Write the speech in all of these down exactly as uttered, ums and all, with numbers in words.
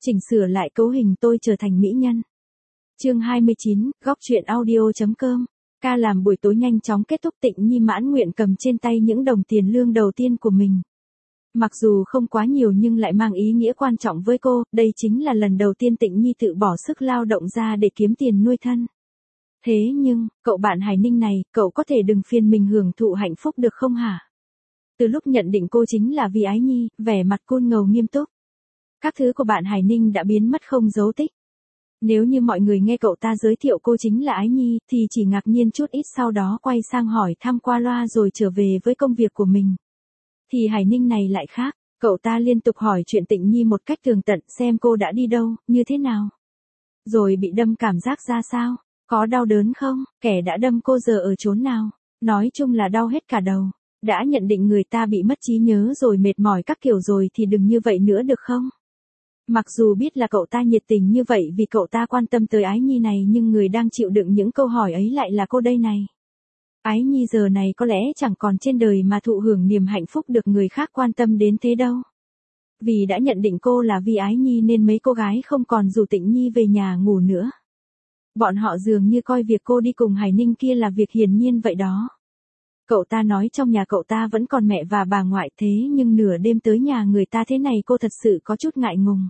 Chỉnh sửa lại cấu hình tôi trở thành mỹ nhân. Chương hai mươi chín, góc chuyện audio.com. Ca làm buổi tối nhanh chóng kết thúc, Tịnh Nhi mãn nguyện cầm trên tay những đồng tiền lương đầu tiên của mình. Mặc dù không quá nhiều nhưng lại mang ý nghĩa quan trọng với cô, đây chính là lần đầu tiên Tịnh Nhi tự bỏ sức lao động ra để kiếm tiền nuôi thân. Thế nhưng, cậu bạn Hải Ninh này, cậu có thể đừng phiền mình hưởng thụ hạnh phúc được không hả? Từ lúc nhận định cô chính là vì Ái Nhi, vẻ mặt cool ngầu nghiêm túc. Các thứ của bạn Hải Ninh đã biến mất không dấu tích. Nếu như mọi người nghe cậu ta giới thiệu cô chính là Ái Nhi, thì chỉ ngạc nhiên chút ít, sau đó quay sang hỏi thăm qua loa rồi trở về với công việc của mình. Thì Hải Ninh này lại khác, cậu ta liên tục hỏi chuyện Tịnh Nhi một cách tường tận, xem cô đã đi đâu, như thế nào. Rồi bị đâm cảm giác ra sao, có đau đớn không, kẻ đã đâm cô giờ ở chốn nào, nói chung là đau hết cả đầu. Đã nhận định người ta bị mất trí nhớ rồi mệt mỏi các kiểu rồi thì đừng như vậy nữa được không? Mặc dù biết là cậu ta nhiệt tình như vậy vì cậu ta quan tâm tới Ái Nhi này, nhưng người đang chịu đựng những câu hỏi ấy lại là cô đây này. Ái Nhi giờ này có lẽ chẳng còn trên đời mà thụ hưởng niềm hạnh phúc được người khác quan tâm đến thế đâu. Vì đã nhận định cô là vì Ái Nhi nên mấy cô gái không còn rủ Tịnh Nhi về nhà ngủ nữa. Bọn họ dường như coi việc cô đi cùng Hải Ninh kia là việc hiển nhiên vậy đó. Cậu ta nói trong nhà cậu ta vẫn còn mẹ và bà ngoại, thế nhưng nửa đêm tới nhà người ta thế này cô thật sự có chút ngại ngùng.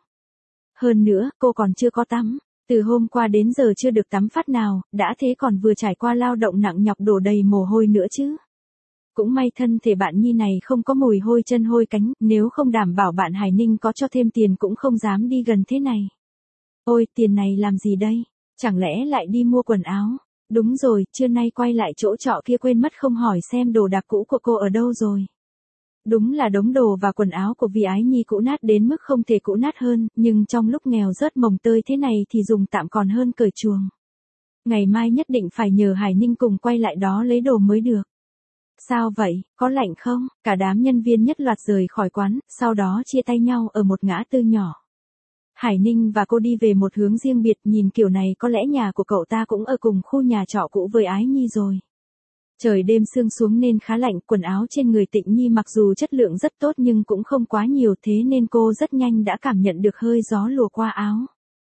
Hơn nữa, cô còn chưa có tắm. Từ hôm qua đến giờ chưa được tắm phát nào, đã thế còn vừa trải qua lao động nặng nhọc đổ đầy mồ hôi nữa chứ. Cũng may thân thể bạn Nhi này không có mùi hôi chân hôi cánh, nếu không đảm bảo bạn Hải Ninh có cho thêm tiền cũng không dám đi gần thế này. Ôi, tiền này làm gì đây? Chẳng lẽ lại đi mua quần áo? Đúng rồi, trưa nay quay lại chỗ trọ kia quên mất không hỏi xem đồ đạc cũ của cô ở đâu rồi. Đúng là đống đồ và quần áo của Vi Ái Nhi cũ nát đến mức không thể cũ nát hơn, nhưng trong lúc nghèo rớt mồng tơi thế này thì dùng tạm còn hơn cởi chuồng. Ngày mai nhất định phải nhờ Hải Ninh cùng quay lại đó lấy đồ mới được. Sao vậy, có lạnh không? Cả đám nhân viên nhất loạt rời khỏi quán, sau đó chia tay nhau ở một ngã tư nhỏ. Hải Ninh và cô đi về một hướng riêng biệt, nhìn kiểu này có lẽ nhà của cậu ta cũng ở cùng khu nhà trọ cũ với Ái Nhi rồi. Trời đêm sương xuống nên khá lạnh, quần áo trên người Tịnh Nhi mặc dù chất lượng rất tốt nhưng cũng không quá nhiều, thế nên cô rất nhanh đã cảm nhận được hơi gió lùa qua áo.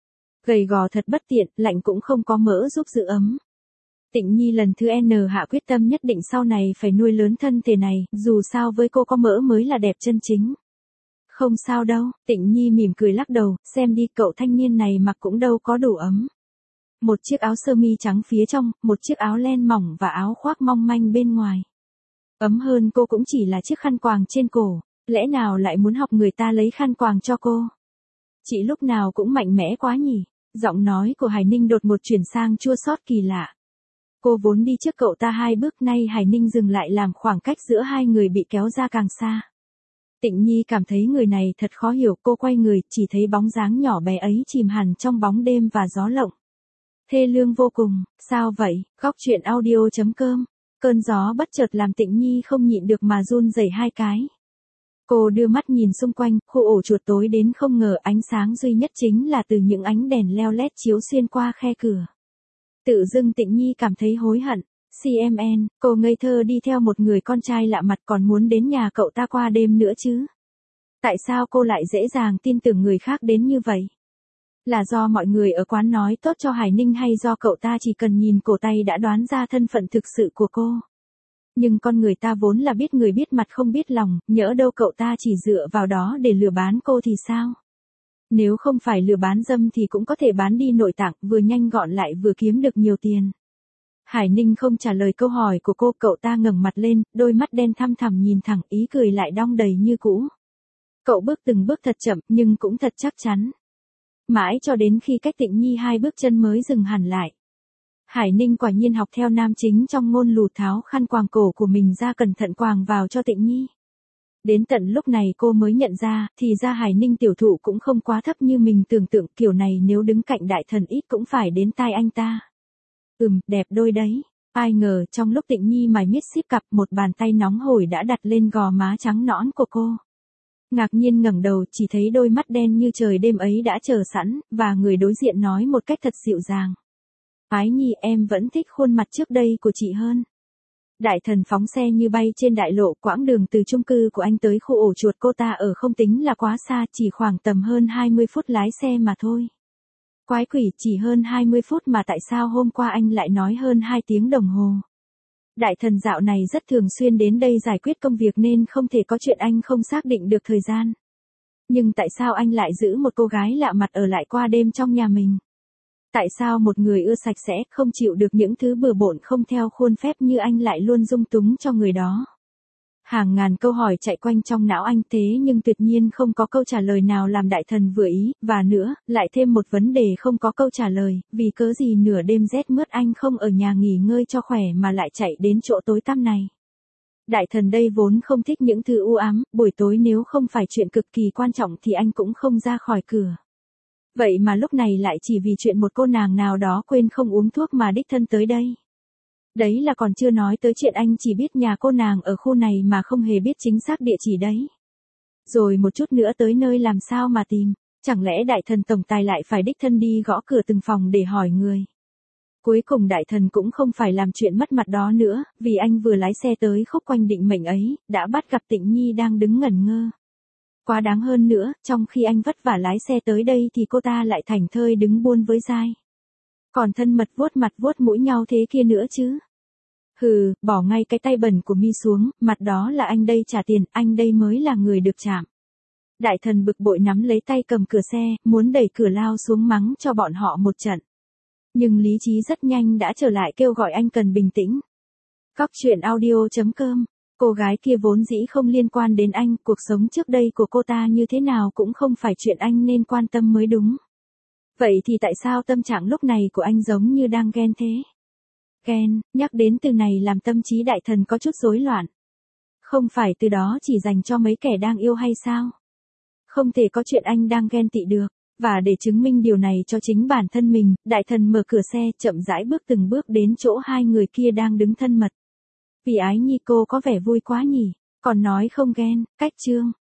Gầy gò thật bất tiện, lạnh cũng không có mỡ giúp giữ ấm. Tịnh Nhi lần thứ N hạ quyết tâm nhất định sau này phải nuôi lớn thân thể này, dù sao với cô có mỡ mới là đẹp chân chính. Không sao đâu, Tịnh Nhi mỉm cười lắc đầu, xem đi cậu thanh niên này mặc cũng đâu có đủ ấm. Một chiếc áo sơ mi trắng phía trong, một chiếc áo len mỏng và áo khoác mong manh bên ngoài. Ấm hơn cô cũng chỉ là chiếc khăn quàng trên cổ, lẽ nào lại muốn học người ta lấy khăn quàng cho cô? Chị lúc nào cũng mạnh mẽ quá nhỉ? Giọng nói của Hải Ninh đột một chuyển sang chua xót kỳ lạ. Cô vốn đi trước cậu ta hai bước, nay Hải Ninh dừng lại làm khoảng cách giữa hai người bị kéo ra càng xa. Tịnh Nhi cảm thấy người này thật khó hiểu, cô quay người, chỉ thấy bóng dáng nhỏ bé ấy chìm hẳn trong bóng đêm và gió lộng. Thê lương vô cùng, sao vậy, góc chuyện audio.com. Cơn gió bất chợt làm Tịnh Nhi không nhịn được mà run rẩy hai cái. Cô đưa mắt nhìn xung quanh, khu ổ chuột tối đến không ngờ, ánh sáng duy nhất chính là từ những ánh đèn leo lét chiếu xuyên qua khe cửa. Tự dưng Tịnh Nhi cảm thấy hối hận. xê em en, cô ngây thơ đi theo một người con trai lạ mặt còn muốn đến nhà cậu ta qua đêm nữa chứ. Tại sao cô lại dễ dàng tin tưởng người khác đến như vậy? Là do mọi người ở quán nói tốt cho Hải Ninh hay do cậu ta chỉ cần nhìn cổ tay đã đoán ra thân phận thực sự của cô? Nhưng con người ta vốn là biết người biết mặt không biết lòng, nhỡ đâu cậu ta chỉ dựa vào đó để lừa bán cô thì sao? Nếu không phải lừa bán dâm thì cũng có thể bán đi nội tạng, vừa nhanh gọn lại vừa kiếm được nhiều tiền. Hải Ninh không trả lời câu hỏi của cô, cậu ta ngẩng mặt lên, đôi mắt đen thăm thẳm nhìn thẳng, ý cười lại đong đầy như cũ. Cậu bước từng bước thật chậm, nhưng cũng thật chắc chắn. Mãi cho đến khi cách Tịnh Nhi hai bước chân mới dừng hẳn lại. Hải Ninh quả nhiên học theo nam chính trong ngôn lù, tháo khăn quàng cổ của mình ra cẩn thận quàng vào cho Tịnh Nhi. Đến tận lúc này cô mới nhận ra, thì ra Hải Ninh tiểu thụ cũng không quá thấp như mình tưởng tượng, kiểu này nếu đứng cạnh đại thần ít cũng phải đến tai anh ta. Ừm, đẹp đôi đấy. Ai ngờ trong lúc Tịnh Nhi mải miết xíp cặp, một bàn tay nóng hổi đã đặt lên gò má trắng nõn của cô. Ngạc nhiên ngẩng đầu, chỉ thấy đôi mắt đen như trời đêm ấy đã chờ sẵn, và người đối diện nói một cách thật dịu dàng. Ái Nhi, em vẫn thích khuôn mặt trước đây của chị hơn. Đại thần phóng xe như bay trên đại lộ, quãng đường từ chung cư của anh tới khu ổ chuột cô ta ở không tính là quá xa, chỉ khoảng tầm hơn hai mươi phút lái xe mà thôi. Quái quỷ, chỉ hơn hai mươi phút mà tại sao hôm qua anh lại nói hơn hai tiếng đồng hồ? Đại thần dạo này rất thường xuyên đến đây giải quyết công việc nên không thể có chuyện anh không xác định được thời gian. Nhưng tại sao anh lại giữ một cô gái lạ mặt ở lại qua đêm trong nhà mình? Tại sao một người ưa sạch sẽ, không chịu được những thứ bừa bộn không theo khuôn phép như anh lại luôn dung túng cho người đó? Hàng ngàn câu hỏi chạy quanh trong não anh, thế nhưng tuyệt nhiên không có câu trả lời nào làm đại thần vừa ý, và nữa, lại thêm một vấn đề không có câu trả lời, vì cớ gì nửa đêm rét mướt anh không ở nhà nghỉ ngơi cho khỏe mà lại chạy đến chỗ tối tăm này. Đại thần đây vốn không thích những thứ u ám, buổi tối nếu không phải chuyện cực kỳ quan trọng thì anh cũng không ra khỏi cửa. Vậy mà lúc này lại chỉ vì chuyện một cô nàng nào đó quên không uống thuốc mà đích thân tới đây. Đấy là còn chưa nói tới chuyện anh chỉ biết nhà cô nàng ở khu này mà không hề biết chính xác địa chỉ đấy. Rồi một chút nữa tới nơi làm sao mà tìm, chẳng lẽ đại thần tổng tài lại phải đích thân đi gõ cửa từng phòng để hỏi người. Cuối cùng đại thần cũng không phải làm chuyện mất mặt đó nữa, vì anh vừa lái xe tới khúc quanh định mệnh ấy, đã bắt gặp Tịnh Nhi đang đứng ngẩn ngơ. Quá đáng hơn nữa, trong khi anh vất vả lái xe tới đây thì cô ta lại thảnh thơi đứng buôn với Giai. Còn thân mật vuốt mặt vuốt mũi nhau thế kia nữa chứ. Hừ, bỏ ngay cái tay bẩn của mi xuống, mặt đó là anh đây trả tiền, anh đây mới là người được chạm. Đại thần bực bội nắm lấy tay cầm cửa xe, muốn đẩy cửa lao xuống mắng cho bọn họ một trận. Nhưng lý trí rất nhanh đã trở lại kêu gọi anh cần bình tĩnh. Góc truyện audio chấm com. Cô gái kia vốn dĩ không liên quan đến anh, cuộc sống trước đây của cô ta như thế nào cũng không phải chuyện anh nên quan tâm mới đúng. Vậy thì tại sao tâm trạng lúc này của anh giống như đang ghen thế? Ghen, nhắc đến từ này làm tâm trí đại thần có chút rối loạn. Không phải từ đó chỉ dành cho mấy kẻ đang yêu hay sao? Không thể có chuyện anh đang ghen tị được. Và để chứng minh điều này cho chính bản thân mình, đại thần mở cửa xe chậm rãi bước từng bước đến chỗ hai người kia đang đứng thân mật. Vì ái nhi cô có vẻ vui quá nhỉ, còn nói không ghen, cách chương.